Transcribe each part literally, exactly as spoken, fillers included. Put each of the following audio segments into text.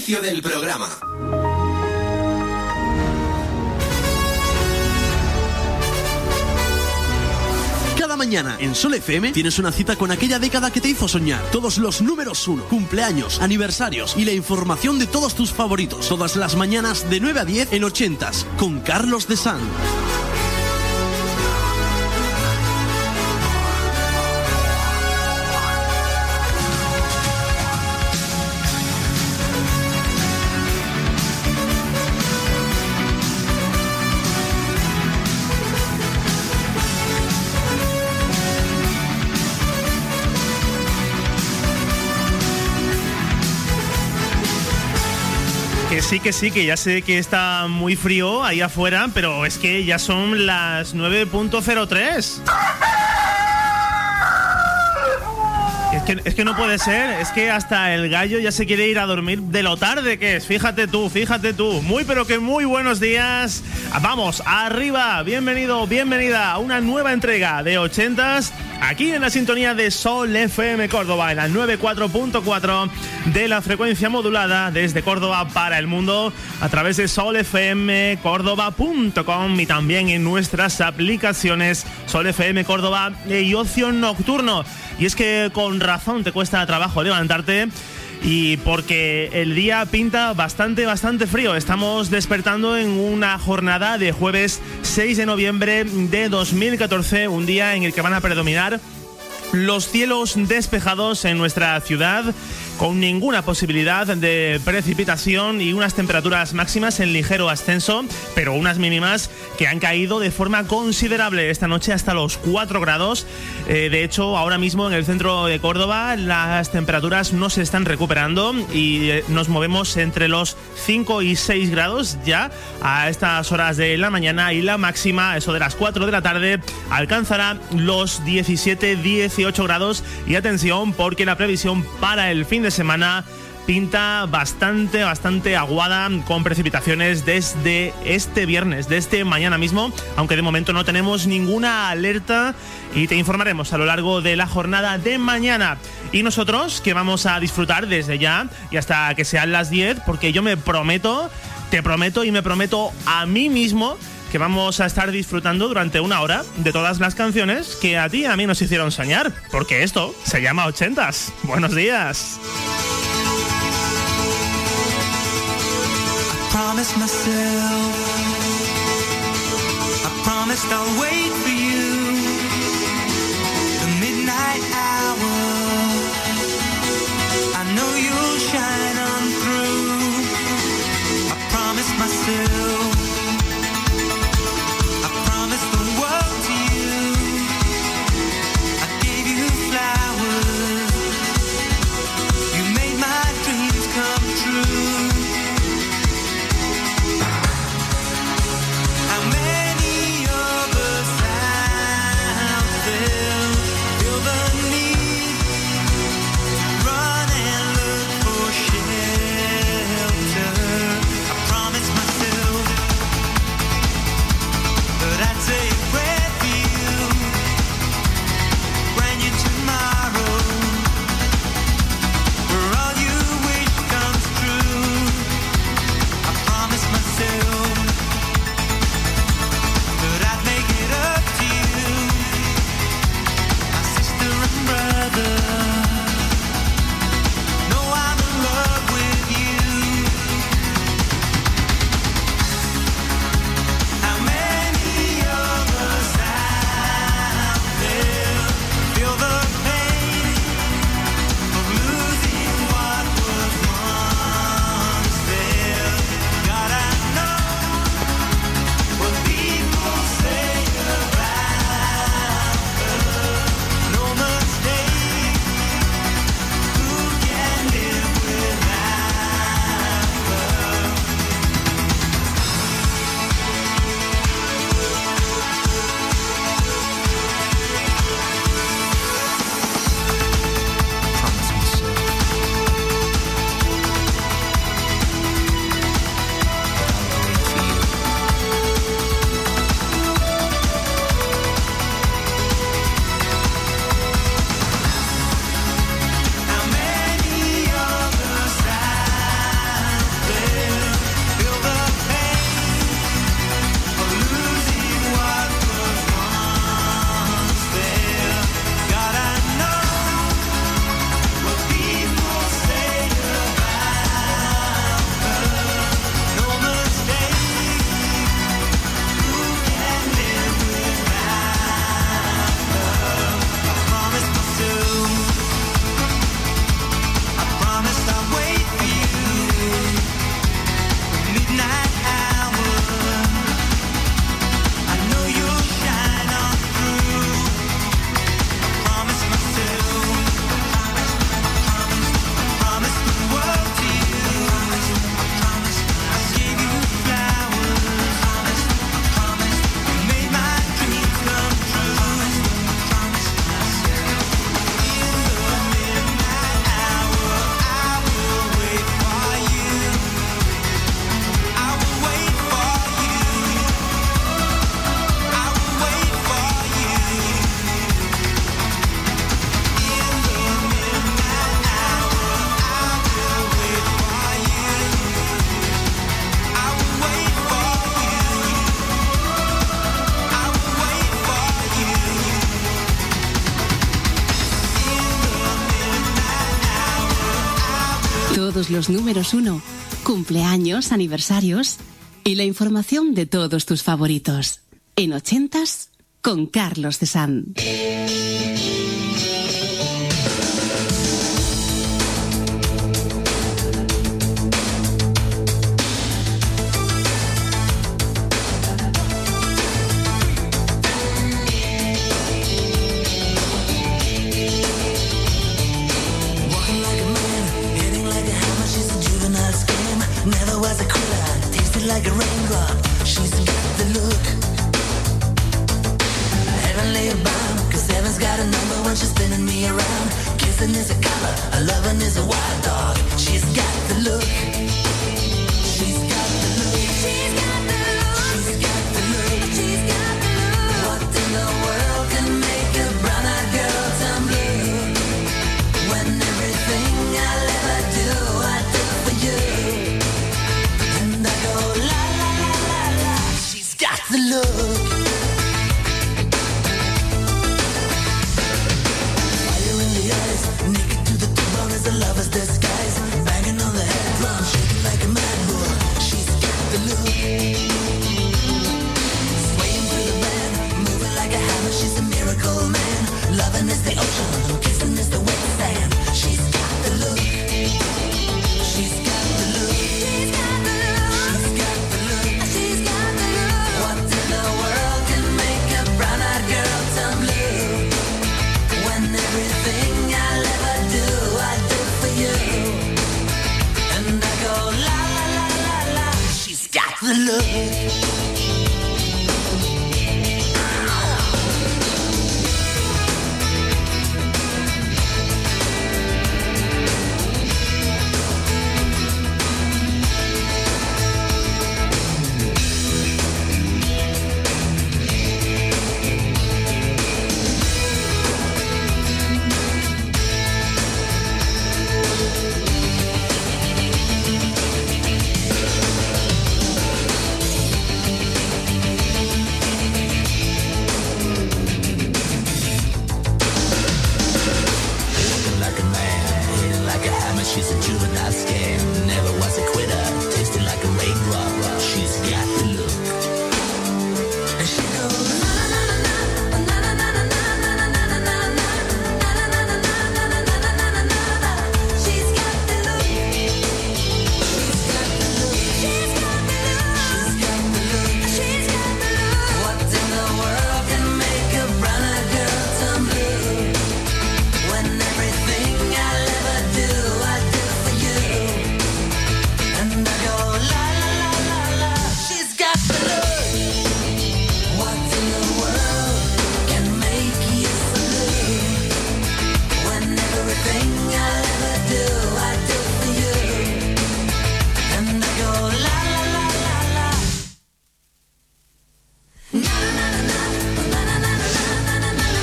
inicio del programa. Cada mañana en Sol F M tienes una cita con aquella década que te hizo soñar. Todos los números uno, cumpleaños, aniversarios y la información de todos tus favoritos. Todas las mañanas de nueve a diez en ochentas con Carlos de San. Que sí, que sí, que ya sé que está muy frío ahí afuera, pero es que ya son las nueve cero tres. Es que, es que no puede ser, es que hasta el gallo ya se quiere ir a dormir de lo tarde que es. Fíjate tú, fíjate tú. Muy pero que muy buenos días. Vamos, arriba, bienvenido, bienvenida a una nueva entrega de ochentas. Aquí en la sintonía de Sol F M Córdoba, en la noventa y cuatro punto cuatro de la frecuencia modulada desde Córdoba para el mundo a través de sol f m córdoba punto com y también en nuestras aplicaciones Sol F M Córdoba y Ocio Nocturno. Y es que con razón te cuesta trabajo levantarte, y porque el día pinta bastante, bastante frío. Estamos despertando en una jornada de jueves seis de noviembre de dos mil catorce, un día en el que van a predominar los cielos despejados en nuestra ciudad, con ninguna posibilidad de precipitación y unas temperaturas máximas en ligero ascenso, pero unas mínimas que han caído de forma considerable esta noche hasta los cuatro grados. Eh, de hecho, ahora mismo en el centro de Córdoba las temperaturas no se están recuperando y eh, nos movemos entre los cinco y seis grados ya a estas horas de la mañana, y la máxima, eso de las cuatro de la tarde, alcanzará los diecisiete dieciocho grados. Y atención, porque la previsión para el fin de semana pinta bastante, bastante aguada, con precipitaciones desde este viernes, desde mañana mismo, aunque de momento no tenemos ninguna alerta, y te informaremos a lo largo de la jornada de mañana. Y nosotros, que vamos a disfrutar desde ya y hasta que sean las diez, porque yo me prometo, te prometo y me prometo a mí mismo que vamos a estar disfrutando durante una hora de todas las canciones que a ti y a mí nos hicieron soñar, porque esto se llama ochentas. Buenos días. I promised myself, I promised I'll wait for you, the midnight hour, I know you'll shine on through. I promised myself, how many of us have todos los números uno, cumpleaños, aniversarios y la información de todos tus favoritos. En ochentas, con Carlos Cesán. Like a raindrop, she's got the look. Heavenly bound, cause heaven's got a number when she's spinning me around. Kissing is a color, a loving is a wild dog. She's got the look. She's got the look. She's got the look. She's got the look. She's got the look. What in the world can make a brown-eyed girl turn blue? When everything I'll ever do, I do for you. The look. Fire in the eyes, naked to the bone as a lover's disguise. Banging on the head drum, shaking like a mad bull. She's got the look. Swaying through the band, moving like a hammer. She's a miracle man. Loving is the ocean, kissing is the wet sand. She's got the look. She's got the look. She's got the look. She's got the look. She's got the look. What in the world can make a brown-eyed girl turn blue? When everything I'll ever do, I do for you. And I go la la la la la. She's got the look. She's a juvenile scam, never was a quitter, tasting like a raindrop. She's got the look. And she goes na na na na na na na na na na na na na. She's got the look. She's got the look. She's got the look. She's got the look. What in the world can make a brown-eyed girl turn blue? When everything I'll ever do, I do for you. And I go la la la la la. She's got the look. What in the world can make you so blue? When everything I'll ever do, I do for you. And I go la la la la la. Na na na na na na na na na na na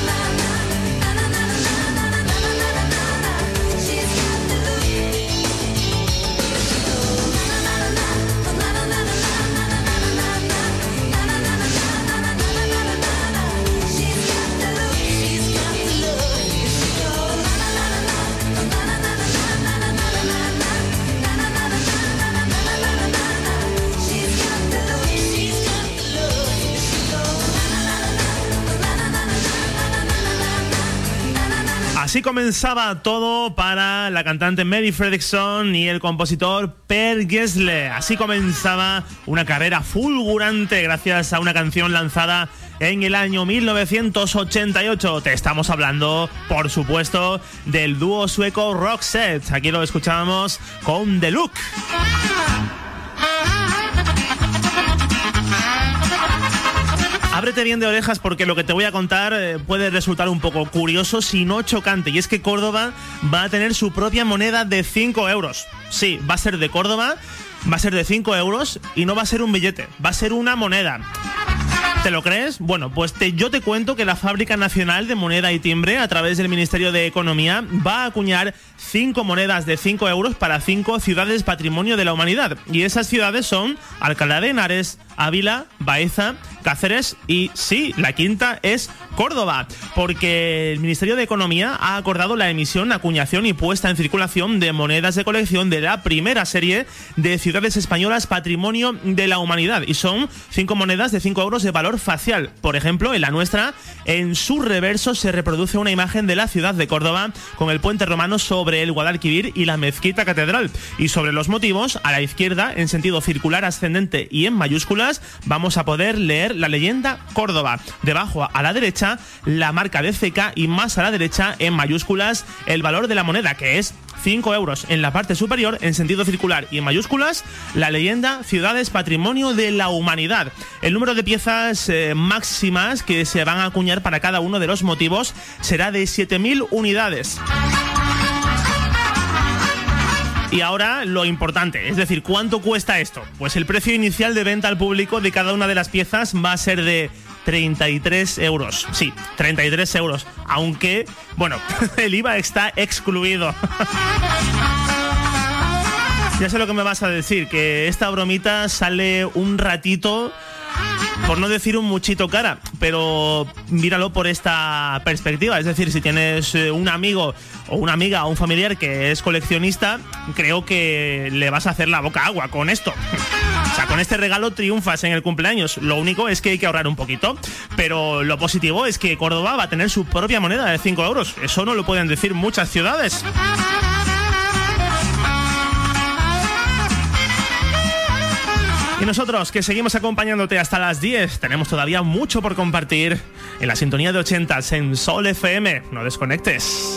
na. She's got the look. She goes na na na na na na na na na na. She's got the look. She's got the look. She goes na na na na na na na na na na na. She's got the look. She's got the look. She goes na na na na na na na. Así comenzaba todo para la cantante Mary Fredriksson y el compositor Per Gessle. Así comenzaba una carrera fulgurante gracias a una canción lanzada en el año mil novecientos ochenta y ocho. Te estamos hablando, por supuesto, del dúo sueco Roxette. Aquí lo escuchábamos con The Look. Ábrete bien de orejas porque lo que te voy a contar eh, puede resultar un poco curioso, si no chocante. Y es que Córdoba va a tener su propia moneda de cinco euros. Sí, va a ser de Córdoba, va a ser de cinco euros y no va a ser un billete, va a ser una moneda. ¿Te lo crees? Bueno, pues te, yo te cuento que la Fábrica Nacional de Moneda y Timbre, a través del Ministerio de Economía, va a acuñar cinco monedas de cinco euros para cinco ciudades patrimonio de la humanidad. Y esas ciudades son Alcalá de Henares, Ávila, Baeza Cáceres y sí, la quinta es Córdoba, porque el Ministerio de Economía ha acordado la emisión, acuñación y puesta en circulación de monedas de colección de la primera serie de ciudades españolas Patrimonio de la Humanidad, y son cinco monedas de cinco euros de valor facial. Por ejemplo, en la nuestra, en su reverso se reproduce una imagen de la ciudad de Córdoba con el puente romano sobre el Guadalquivir y la mezquita catedral, y sobre los motivos, a la izquierda, en sentido circular ascendente y en mayúsculas, vamos a poder leer la leyenda Córdoba. Debajo, a la derecha, la marca de C K, y más a la derecha, en mayúsculas, el valor de la moneda, que es cinco euros. En la parte superior, en sentido circular y en mayúsculas, la leyenda Ciudades Patrimonio de la Humanidad. El número de piezas eh, máximas que se van a acuñar para cada uno de los motivos será de siete mil unidades. Y ahora lo importante, es decir, ¿cuánto cuesta esto? Pues el precio inicial de venta al público de cada una de las piezas va a ser de treinta y tres euros. Sí, treinta y tres euros. Aunque, bueno, el I V A está excluido. Ya sé lo que me vas a decir, que esta bromita sale un ratito, por no decir un muchito cara, pero míralo por esta perspectiva. Es decir, si tienes un amigo o una amiga o un familiar que es coleccionista, creo que le vas a hacer la boca agua con esto. O sea, con este regalo triunfas en el cumpleaños. Lo único es que hay que ahorrar un poquito, pero lo positivo es que Córdoba va a tener su propia moneda de cinco euros. Eso no lo pueden decir muchas ciudades. Y nosotros, que seguimos acompañándote hasta las diez, tenemos todavía mucho por compartir en la sintonía de ochentas en Sol F M. No desconectes.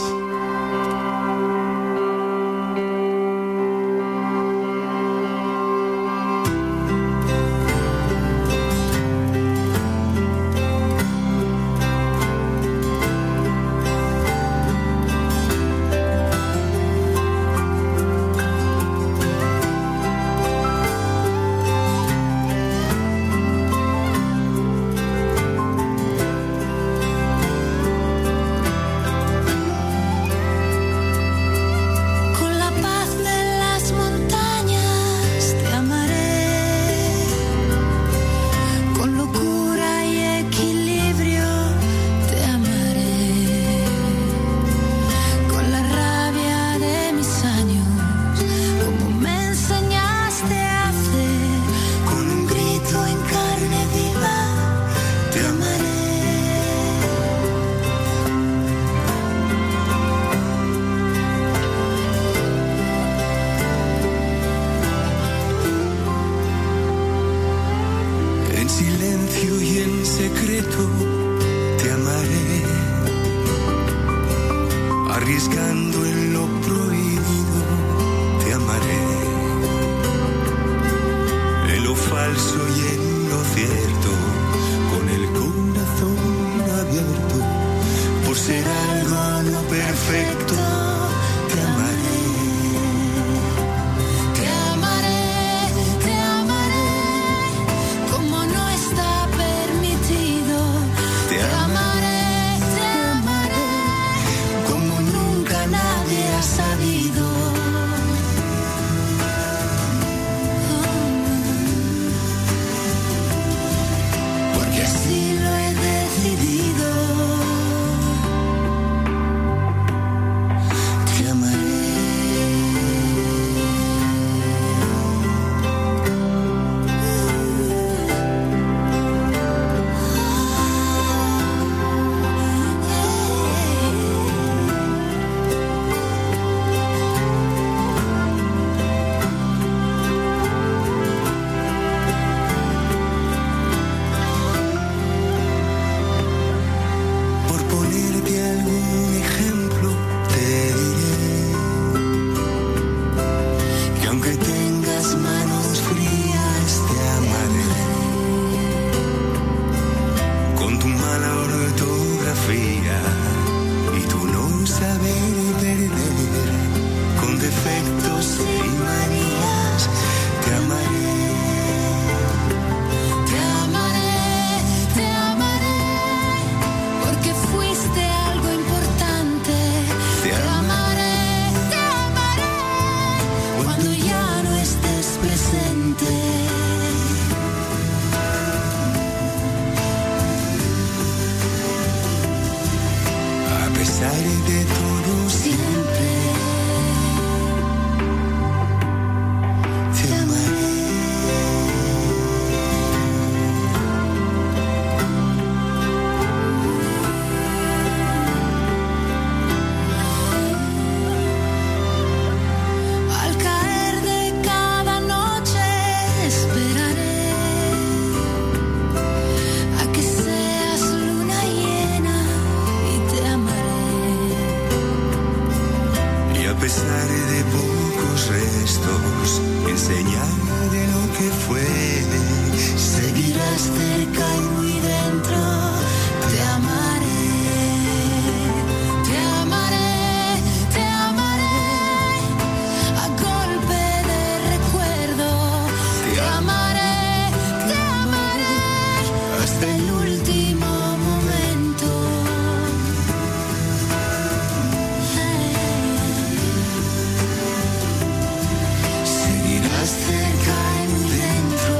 Estás cerca y muy dentro.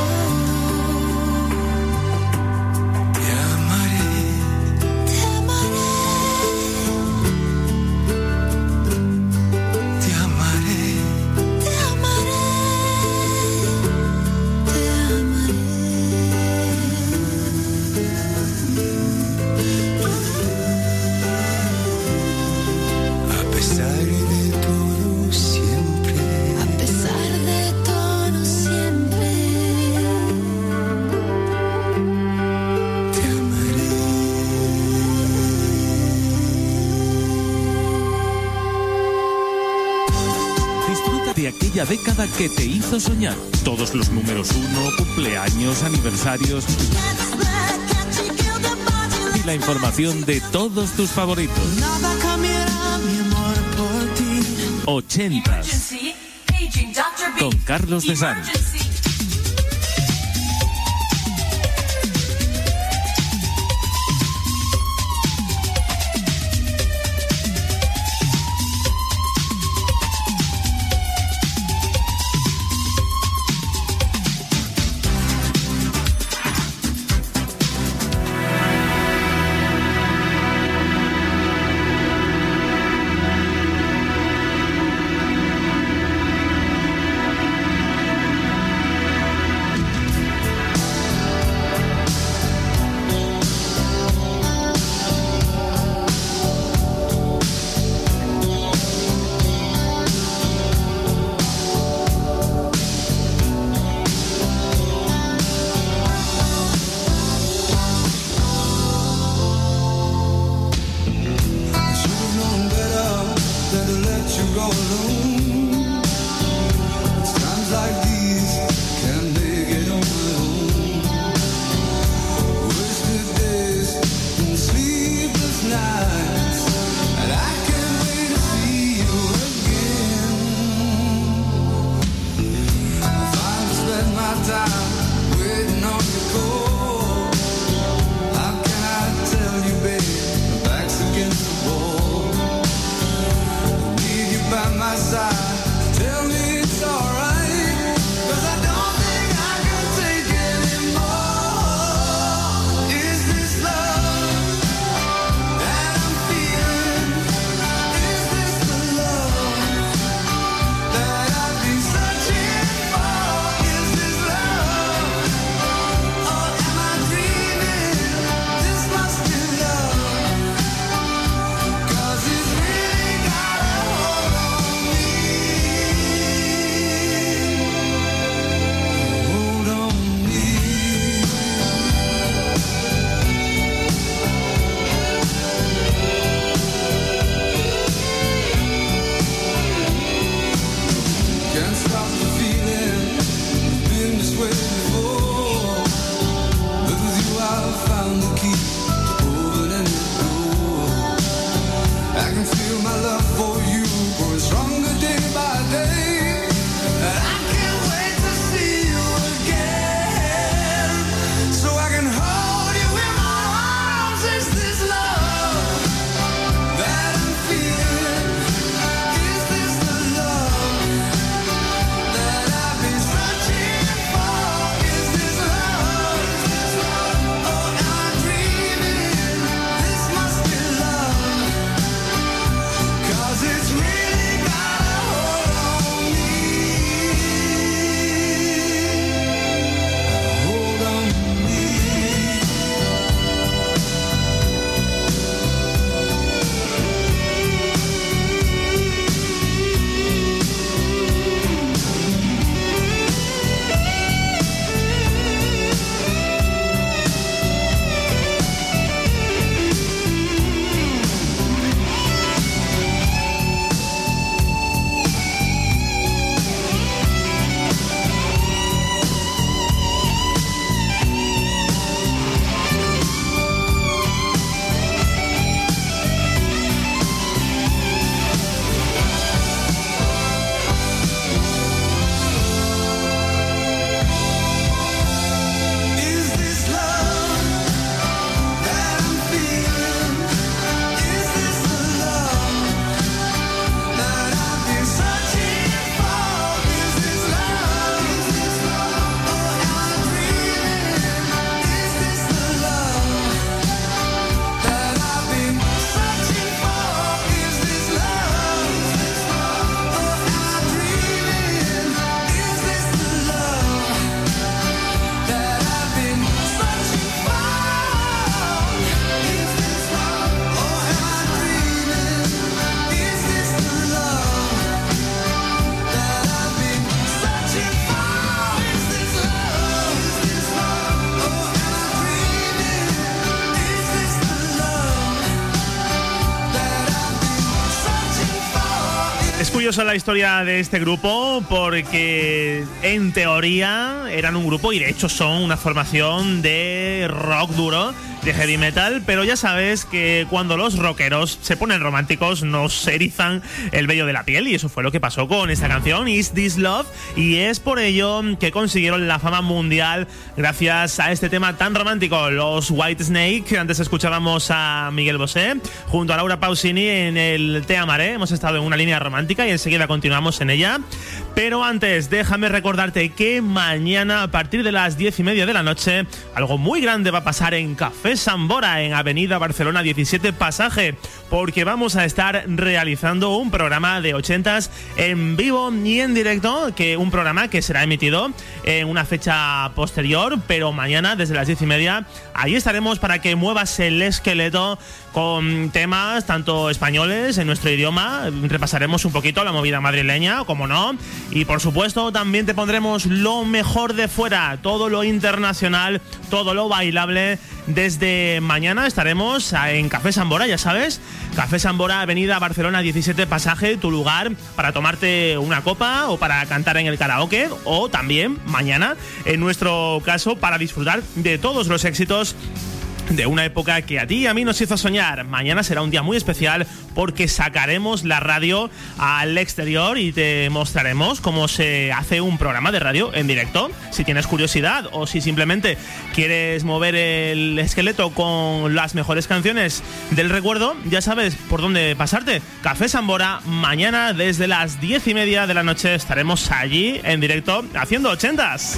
Te amaré, Te amaré, te amaré. te amaré, te amaré. A pesar de todo siempre, A pesar de todo siempre. te amaré. Disfruta de aquella década que te hizo soñar. Todos los números uno, cumpleaños, aniversarios y la información de todos tus favoritos. Nada cambiará mi amor por ti. ochentas con Carlos de Sán. curiosa la historia de este grupo porque en teoría eran un grupo y de hecho son una formación de rock duro, de heavy metal, pero ya sabes que cuando los rockeros se ponen románticos nos erizan el vello de la piel y eso fue lo que pasó con esta canción Is This Love, y es por ello que consiguieron la fama mundial gracias a este tema tan romántico. Los Whitesnake, antes escuchábamos a Miguel Bosé junto a Laura Pausini en el Te Amaré. Hemos estado en una línea romántica y enseguida continuamos en ella, pero antes déjame recordarte que mañana a partir de las diez y media de la noche algo muy grande va a pasar en Café Sambora, en Avenida Barcelona diecisiete Pasaje, porque vamos a estar realizando un programa de ochentas en vivo y en directo, que un programa que será emitido en una fecha posterior, pero mañana desde las diez y media ahí estaremos para que muevas el esqueleto con temas tanto españoles en nuestro idioma. Repasaremos un poquito la movida madrileña, como no, y por supuesto también te pondremos lo mejor de fuera, todo lo internacional, todo lo bailable. Desde mañana estaremos en Café Sambora, ya sabes, Café Sambora, Avenida Barcelona diecisiete Pasaje, tu lugar para tomarte una copa o para cantar en el karaoke, o también mañana, en nuestro caso, para disfrutar de todos los éxitos de una época que a ti y a mí nos hizo soñar. Mañana será un día muy especial porque sacaremos la radio al exterior y te mostraremos cómo se hace un programa de radio en directo. Si tienes curiosidad o si simplemente quieres mover el esqueleto con las mejores canciones del recuerdo, ya sabes por dónde pasarte. Café Sambora, mañana desde las diez y media de la noche estaremos allí en directo haciendo ochentas.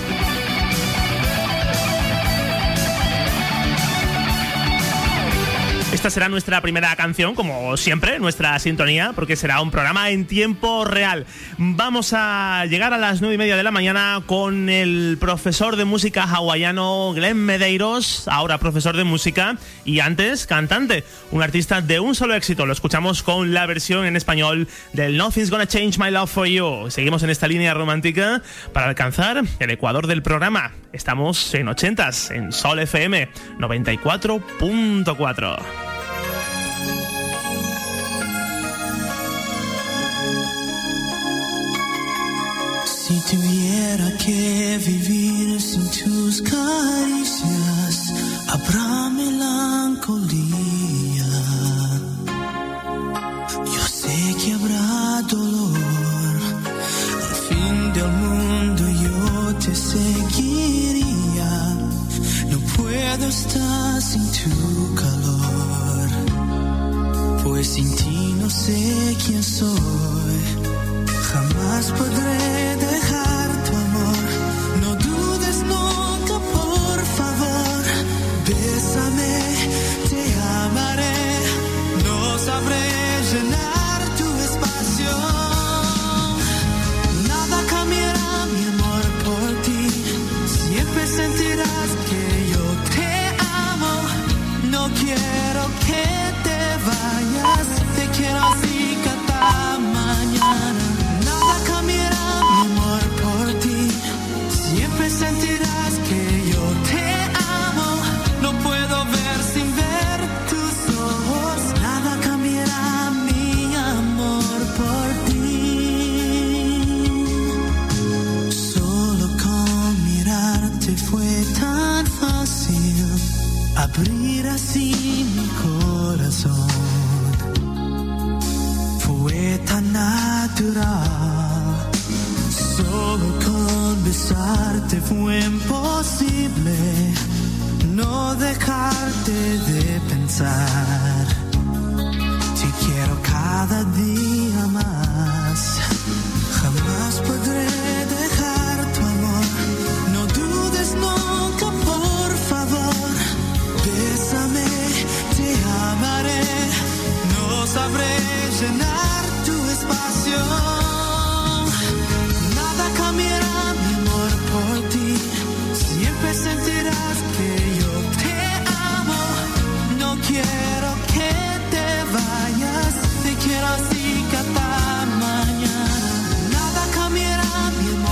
Esta será nuestra primera canción, como siempre, nuestra sintonía, porque será un programa en tiempo real. Vamos a llegar a las nueve y media de la mañana con el profesor de música hawaiano Glenn Medeiros, ahora profesor de música y antes cantante, un artista de un solo éxito. Lo escuchamos con la versión en español del Nothing's Gonna Change My Love For You. Seguimos en esta línea romántica para alcanzar el ecuador del programa. Estamos en ochentas, en Sol F M noventa y cuatro punto cuatro. Si tuviera que vivir sin tus caricias, habrá melancolía. Yo sé que habrá dolor. Al fin del mundo yo te seguiría. No puedo estar sin tu calor, pues sin ti no sé quién soy. Jamás podré dejar tu amor. No dudes nunca, por favor. Bésame, te amaré. No sabré llenar tu espacio. Nada cambiará mi amor por ti. Siempre sentirás que yo te amo. No quiero que te vayas. Te quiero así cada mañana. Sentirás que yo te amo. No puedo ver sin ver tus ojos. Nada cambiará mi amor por ti. Solo con mirarte fue tan fácil abrir así mi corazón. Fue tan natural. Solo con besarte fue imposible no dejarte de pensar. Te quiero cada día más. Jamás podré dejar tu amor. No dudes nunca, por favor. Bésame, te amaré. No sabré llenar tu espacio. Cambiará mi amor por ti. Siempre sentirás que yo te amo. No quiero que te vayas. Te quiero así cada mañana. Nada cambiará mi amor.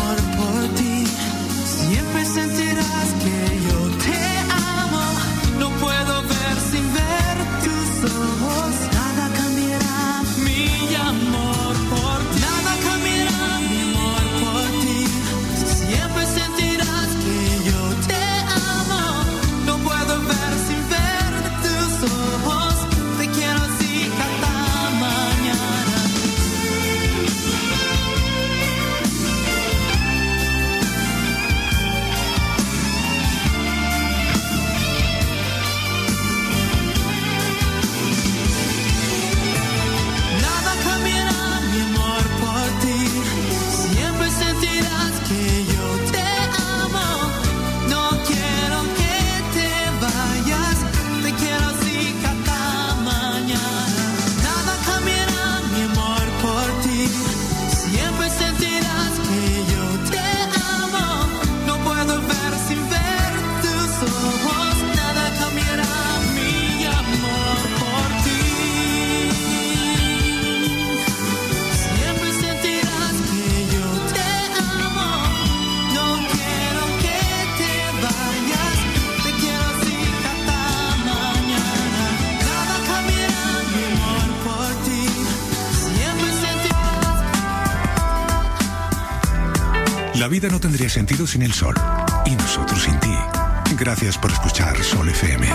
La vida no tendría sentido sin el sol. Y nosotros sin ti. Gracias por escuchar Sol F M.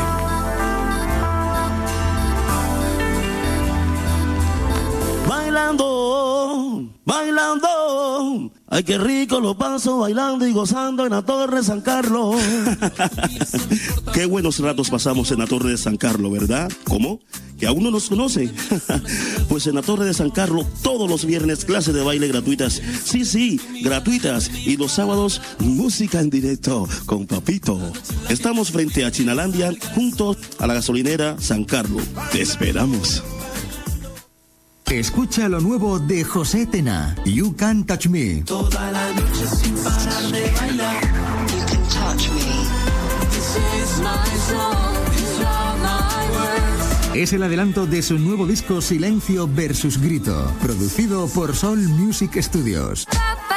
Bailando, bailando, ay qué rico lo paso bailando y gozando en la Torre de San Carlos. Qué buenos ratos pasamos en la Torre de San Carlos, ¿verdad? ¿Cómo? ¿Que aún no nos conoce? Pues en la Torre de San Carlos todos los viernes clases de baile gratuitas. Sí, sí, gratuitas. Y los sábados música en directo con Papito. Estamos frente a Chinalandia, junto a la gasolinera San Carlos. Te esperamos. Escucha lo nuevo de José Tena, You Can Touch Me. Toda la noche sin parar de bailar. You can touch me. This is my song. These are my words. Es el adelanto de su nuevo disco Silencio versus Grito, producido por Soul Music Studios.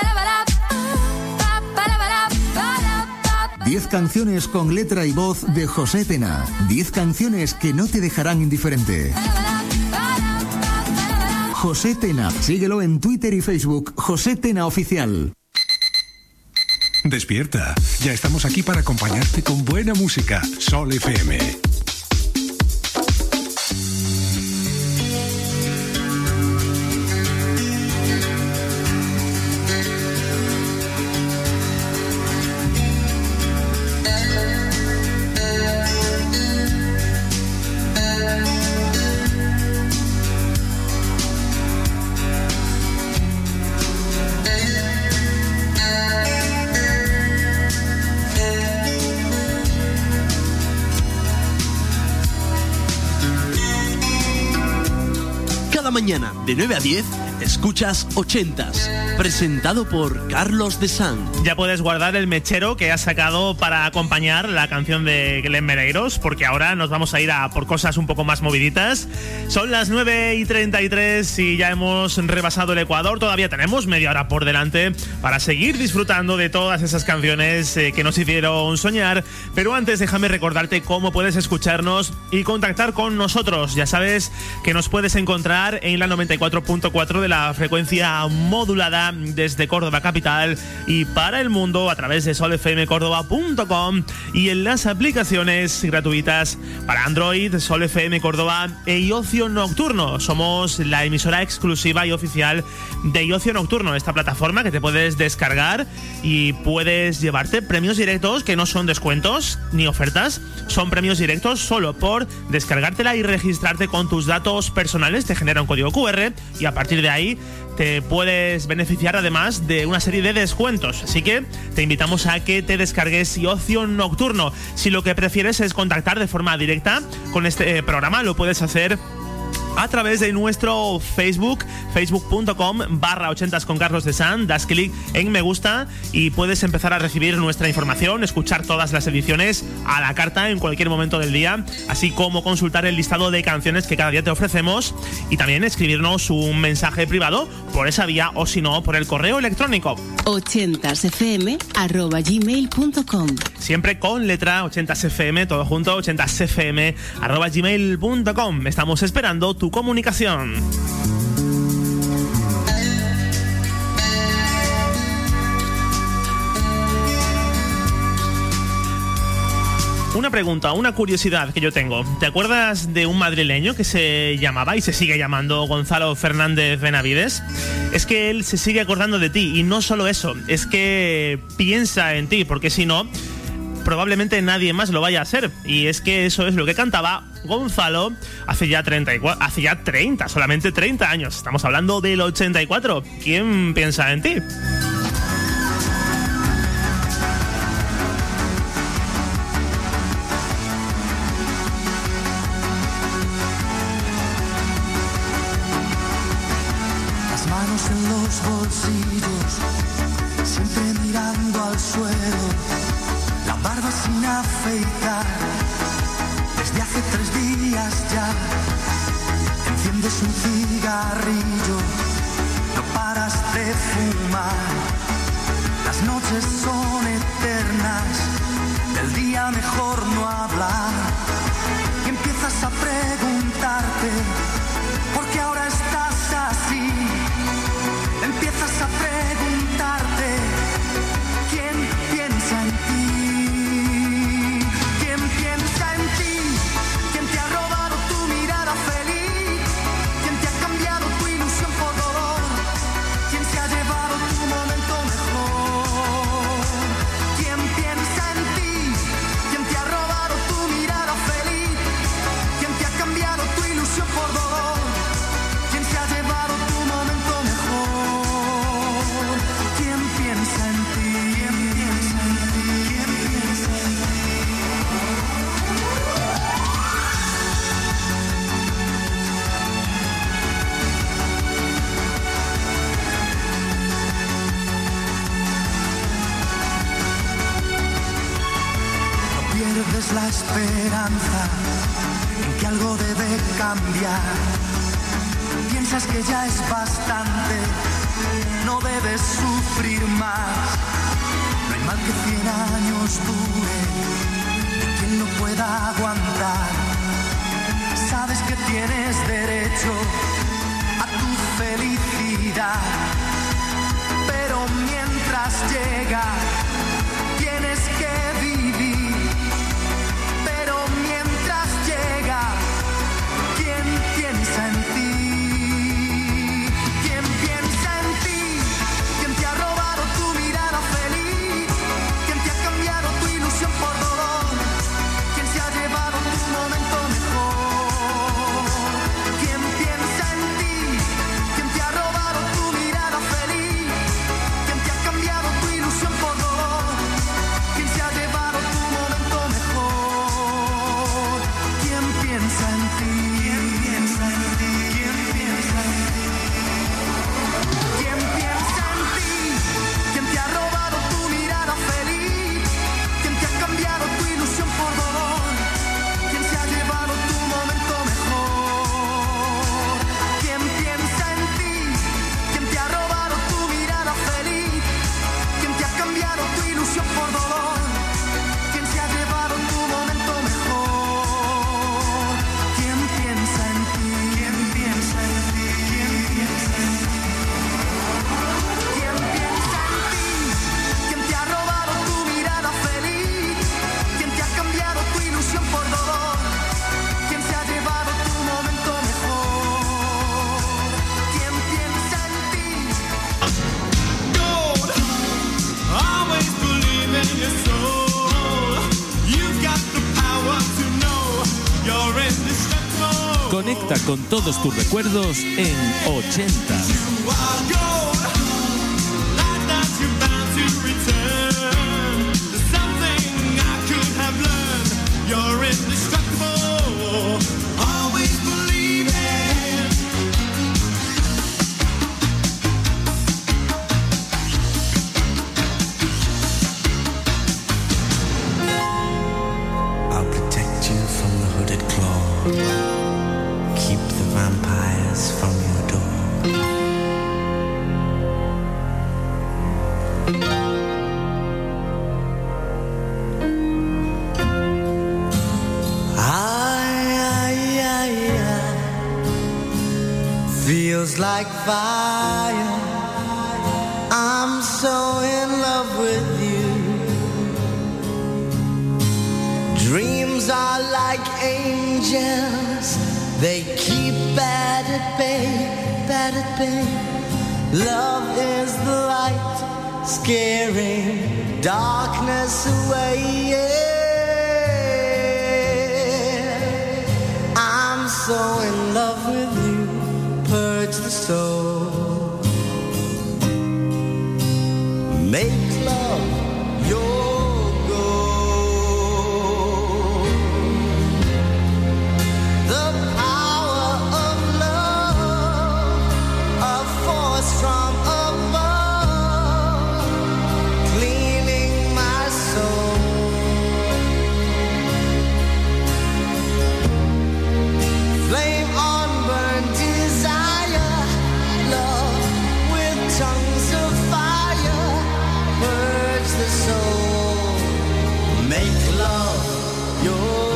Diez canciones con letra y voz de José Tena. Diez canciones que no te dejarán indiferente. José Tena. Síguelo en Twitter y Facebook. José Tena Oficial. Despierta. Ya estamos aquí para acompañarte con buena música. Sol F M. Mañana de nueve a diez escuchas ochentas, presentado por Carlos de San. Ya puedes guardar el mechero que has sacado para acompañar la canción de Glenn Medeiros, porque ahora nos vamos a ir a por cosas un poco más moviditas. Son las nueve y treinta y tres y ya hemos rebasado el Ecuador. Todavía tenemos media hora por delante para seguir disfrutando de todas esas canciones eh, que nos hicieron soñar. Pero antes déjame recordarte cómo puedes escucharnos y contactar con nosotros. Ya sabes que nos puedes encontrar en la noventa y cuatro punto cuatro de la frecuencia modulada desde Córdoba capital y para el mundo a través de sol f m córdoba punto com y en las aplicaciones gratuitas para Android, Sol F M Córdoba e Ocio Nocturno. Somos la emisora exclusiva y oficial de Ocio Nocturno, esta plataforma que te puedes descargar y puedes llevarte premios directos que no son descuentos ni ofertas, son premios directos solo por descargártela y registrarte con tus datos personales. Te genera un código cu erre y a partir de ahí te puedes beneficiar además de una serie de descuentos. Así que te invitamos a que te descargues Ocio Nocturno. Si lo que prefieres es contactar de forma directa con este programa, lo puedes hacer a través de nuestro Facebook, facebook punto com barra ochentas con Carlos de San. Das clic en me gusta y puedes empezar a recibir nuestra información, escuchar todas las ediciones a la carta en cualquier momento del día, así como consultar el listado de canciones que cada día te ofrecemos y también escribirnos un mensaje privado por esa vía o si no por el correo electrónico ochentas f m arroba gmail punto com. Siempre con letra ochentas f m, todo junto, ochentas f m arroba gmail punto com. Estamos esperando tu comunicación. Una pregunta, una curiosidad que yo tengo. ¿Te acuerdas de un madrileño que se llamaba y se sigue llamando Gonzalo Fernández Benavides? Es que él se sigue acordando de ti y no solo eso, es que piensa en ti, porque si no, probablemente nadie más lo vaya a hacer. Y es que eso es lo que cantaba Gonzalo hace ya treinta y cuatro, hace ya treinta, solamente treinta años. Estamos hablando del ochenta y cuatro. ¿Quién piensa en ti? Las manos en los bolsillos, siempre mirando al suelo, la barba sin afeitar, desde hace tres días ya. Enciendes un cigarrillo, no paras de fumar. Las noches son eternas, del día mejor no hablar. Y empiezas a preguntarte, ¿por qué ahora estás así? Empiezas a preguntarte, pierdes la esperanza en que algo debe cambiar. Piensas que ya es bastante, no debes sufrir más. No hay mal que cien años dure, y quien no pueda aguantar. Sabes que tienes derecho a tu felicidad, pero mientras llega tienes que vivir. Pero mientras llega, ¿quién piensa en ti? ¿Quién piensa en ti? ¿Quién te ha robado tu mirada feliz? ¿Quién te ha cambiado tu ilusión por dolor? ¿Quién se ha llevado tu momento mejor? ¿Quién piensa en ti? ¿Quién te ha robado tu mirada feliz? ¿Quién te ha cambiado tu ilusión por dolor? ¿Quién se ha llevado tu momento mejor? ¿Quién piensa en ti? ¿Quién piensa en ti? ¿Quién piensa en ti? ¿Quién piensa en ti? ¿Quién te ha robado tu mirada feliz? ¿Quién te ha cambiado tu ilusión por dolor? ¿Quién se ha llevado tu momento mejor? ¿Quién piensa en ti? ¿Quién te ha robado tu mirada feliz? ¿Quién te ha cambiado tu ilusión por dolor? ¿Quién se ha llevado tu momento mejor? ¿Quién piensa en ti? ¿Quién piensa en ti? ¿Quién piensa en ti? ¿Quién piensa en ti? ¿Quién te ha robado tu mirada feliz? ¿Quién te ha cambiado tu ilusión por dolor? ¿Quién se ha llevado tu momento mejor? ¿Quién piensa en ti? Always believe in your soul. You've got the power to know you're indestructible. Conecta con todos tus recuerdos en ochenta. You are gold, like that you're bound to return. There's something I could have learned. You're indestructible. Always believe it. I'll protect you from the hooded claw. Keep the vampires from your door. I, I, I, I feels like fire. I'm so in love with you. Dreams are like angels. They keep bad at bay, bad at bay. Love is the light, scaring darkness away. Yeah. I'm so in love with you. Purge the soul. Make love your goal. The power of love, a force from above, cleaning my soul. Flame on burn desire, love with tongues of fire, purge the soul, make love your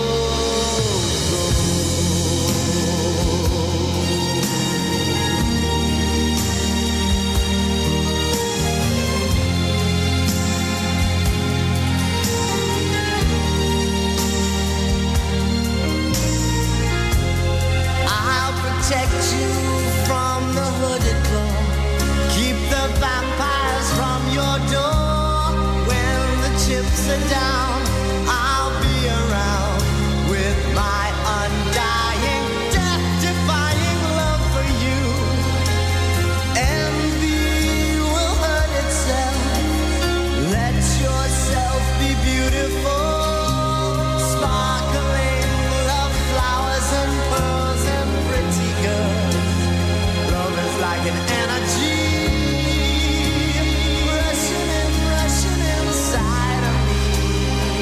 I'll protect you from the hooded claw. Keep the vampires from your door. When the chips are down, I'll be around with my undying, death-defying love for you. Envy will hurt itself. Let yourself be beautiful. Sparkling love flowers and pearls and pretty girls. Love is like an energy rushing in, rushing inside of me.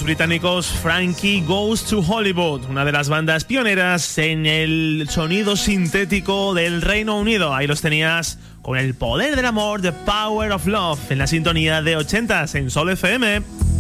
los británicos Frankie Goes to Hollywood, una de las bandas pioneras en el sonido sintético del Reino Unido. Ahí los tenías con El Poder del Amor, The Power of Love, en la sintonía de ochentas en Sol F M.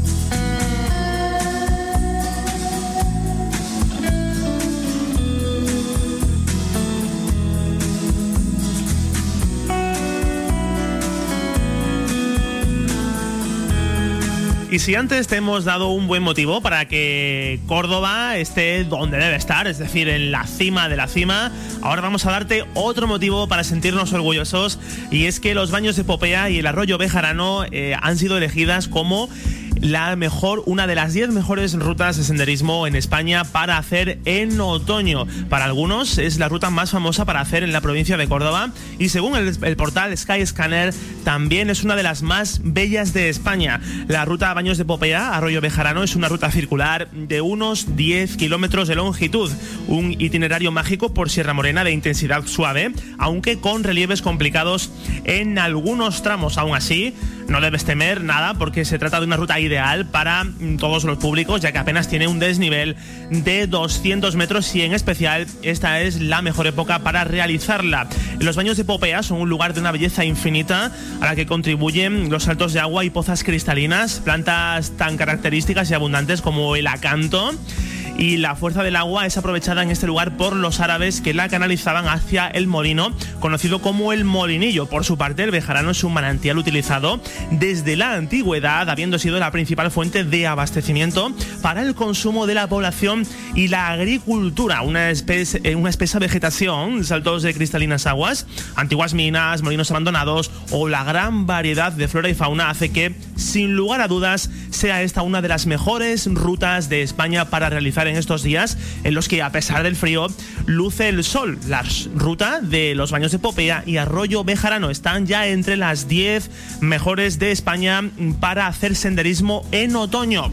Y si antes te hemos dado un buen motivo para que Córdoba esté donde debe estar, es decir, en la cima de la cima, ahora vamos a darte otro motivo para sentirnos orgullosos, y es que los Baños de Popea y el Arroyo Bejarano eh, han sido elegidas como la mejor, una de las diez mejores rutas de senderismo en España para hacer en otoño. Para algunos es la ruta más famosa para hacer en la provincia de Córdoba, y según el, el portal Skyscanner también es una de las más bellas de España. La ruta Baños de Popea, Arroyo Bejarano, es una ruta circular de unos diez kilómetros de longitud, un itinerario mágico por Sierra Morena de intensidad suave, aunque con relieves complicados en algunos tramos. Aún así, no debes temer nada, porque se trata de una ruta ideal para todos los públicos, ya que apenas tiene un desnivel de doscientos metros, y en especial esta es la mejor época para realizarla. Los Baños de Popea son un lugar de una belleza infinita, a la que contribuyen los saltos de agua y pozas cristalinas, plantas tan características y abundantes como el acanto. Y la fuerza del agua es aprovechada en este lugar por los árabes, que la canalizaban hacia el molino, conocido como el Molinillo. Por su parte, el Bejarano es un manantial utilizado desde la antigüedad, habiendo sido la principal fuente de abastecimiento para el consumo de la población y la agricultura. Una, especie, una espesa vegetación, saltos de cristalinas aguas, antiguas minas, molinos abandonados o la gran variedad de flora y fauna hace que, sin lugar a dudas, sea esta una de las mejores rutas de España para realizar en estos días en los que, a pesar del frío, luce el sol. La ruta de los Baños de Popea y Arroyo Bejarano están ya entre las diez mejores de España para hacer senderismo en otoño.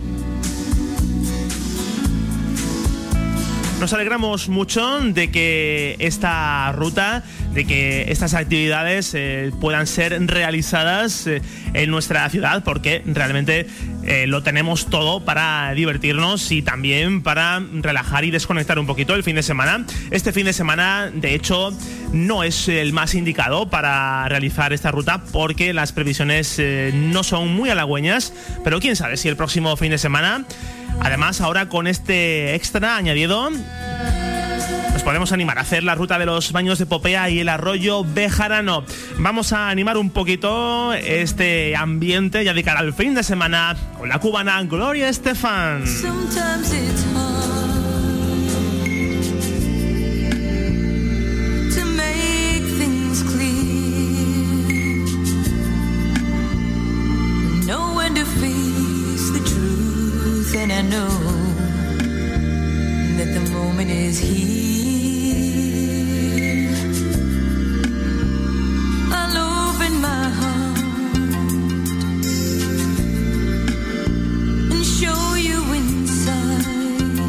Nos alegramos mucho de que esta ruta, de que estas actividades eh, puedan ser realizadas eh, en nuestra ciudad, porque realmente eh, lo tenemos todo para divertirnos y también para relajar y desconectar un poquito el fin de semana. Este fin de semana, de hecho, no es el más indicado para realizar esta ruta, porque las previsiones eh, no son muy halagüeñas, pero quién sabe si el próximo fin de semana, además ahora con este extra añadido, nos podemos animar a hacer la ruta de los Baños de Popea y el Arroyo Bejarano. Vamos a animar un poquito este ambiente ya de cara al fin de semana con la cubana Gloria Estefan. Sometimes it's hard to make things clear, know when to face the truth, and I know that the moment is here. I'll open my heart and show you inside.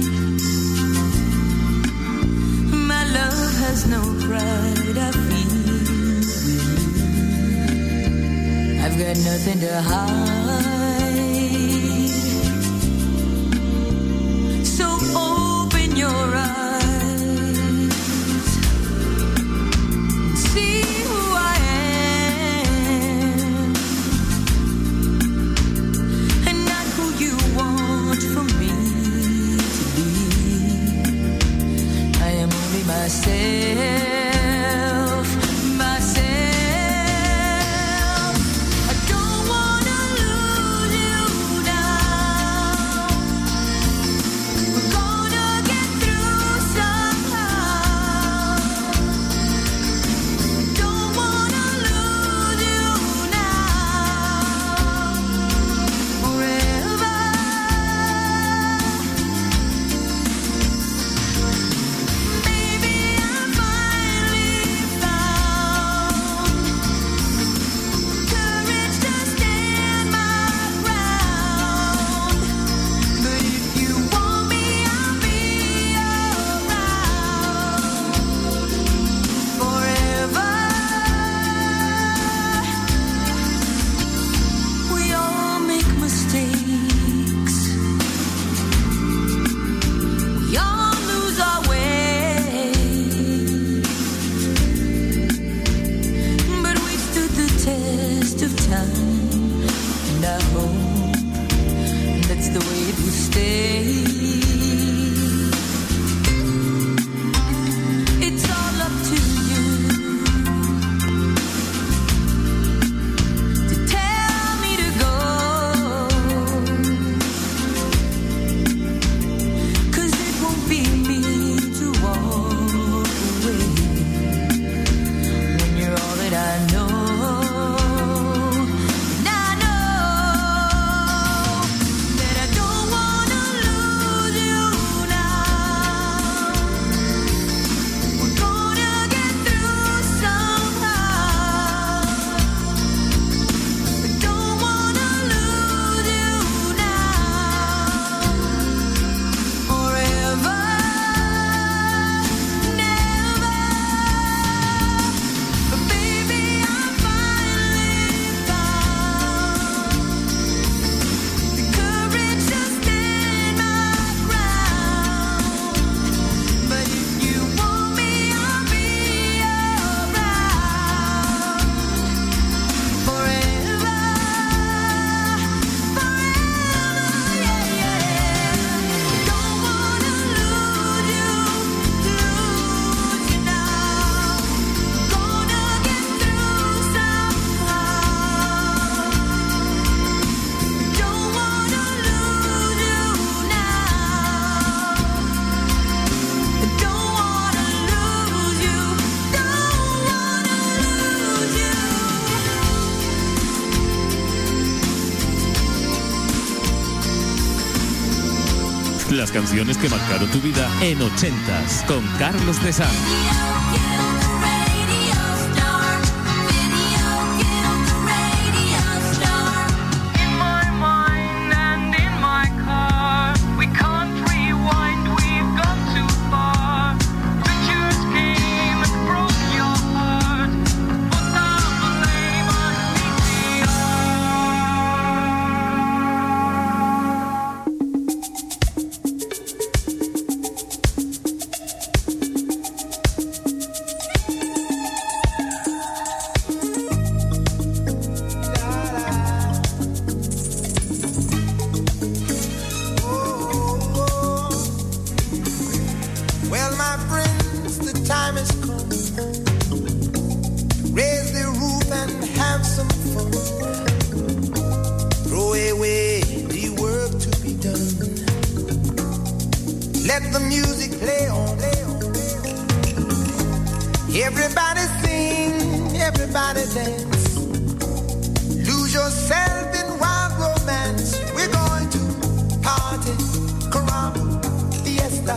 My love has no pride, I feel I've got nothing to hide. So open your eyes, see who I am, and not who you want for me to be. I am only myself. Don't Las canciones que marcaron tu vida en ochentas con Carlos de San. Well, my friends, the time has come. Raise the roof and have some fun. Throw away the work to be done. Let the music play on. Everybody sing, everybody dance. Lose yourself in wild romance. We're going to party, caramba, fiesta.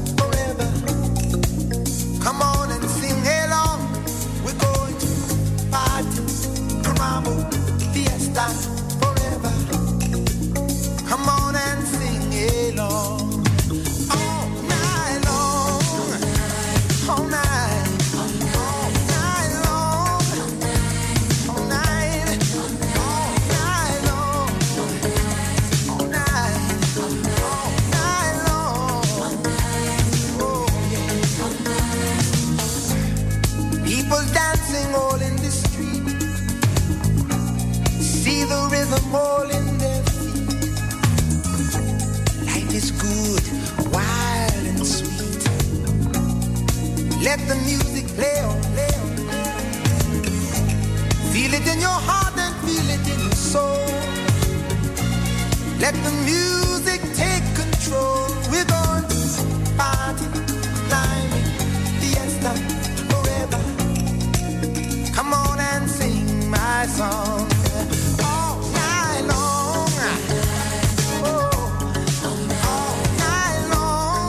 Come on and sing along. We're going to party, caramba, fiesta, forever. Come on and sing along. All night long, all night, all night long, all night, all night long, all night, all night long. Oh yeah. People dancing all in the street. See the rhythm all in their feet. Life is good, wild and sweet. Let the music play on, play on. Feel it in your heart and feel it in your soul. Let the music take control. We're going to party, climbing, fiesta. Come on and sing my song all night long. Oh, all night long.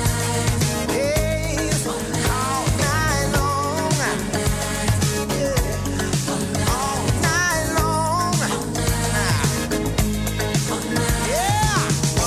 Yes, all night long. Yeah, all night long. Yeah.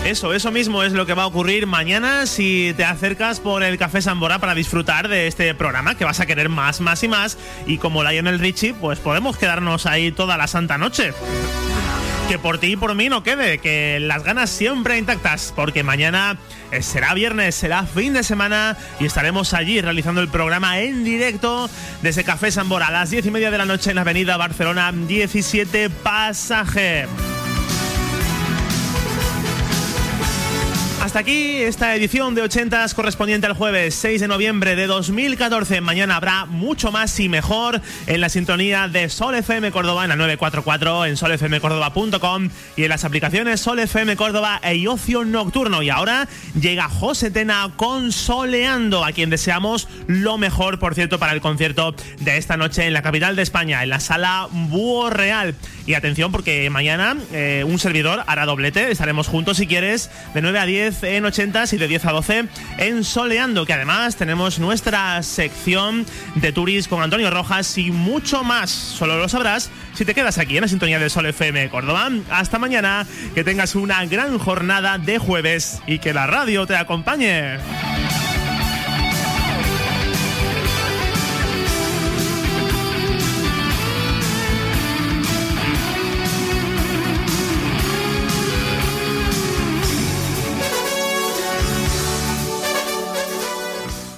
Eso, eso mismo es lo que va a ocurrir mañana si te acercas por el Café Sambora para disfrutar de este programa, que vas a querer más, más y más. Y como Lionel Richie, pues podemos quedarnos ahí toda la santa noche. Que por ti y por mí no quede, que las ganas siempre intactas, porque mañana eh, será viernes, será fin de semana y estaremos allí realizando el programa en directo desde Café Sambora a las diez y media de la noche en la avenida Barcelona diecisiete Pasaje. Hasta aquí esta edición de ochentas correspondiente al jueves seis de noviembre de dos mil catorce. Mañana habrá mucho más y mejor en la sintonía de Sol F M Córdoba en la nueve cuatro cuatro, en sol f m córdoba punto com y en las aplicaciones Sol F M Córdoba e Ocio Nocturno. Y ahora llega José Tena con Soleando, a quien deseamos lo mejor, por cierto, para el concierto de esta noche en la capital de España, en la Sala Búho Real. Y atención, porque mañana eh, un servidor hará doblete. Estaremos juntos, si quieres, de nueve a diez en ochentas y de diez a doce en Soleando, que además tenemos nuestra sección de turis con Antonio Rojas y mucho más. Solo lo sabrás si te quedas aquí en la sintonía de Sol F M Córdoba. Hasta mañana, que tengas una gran jornada de jueves y que la radio te acompañe.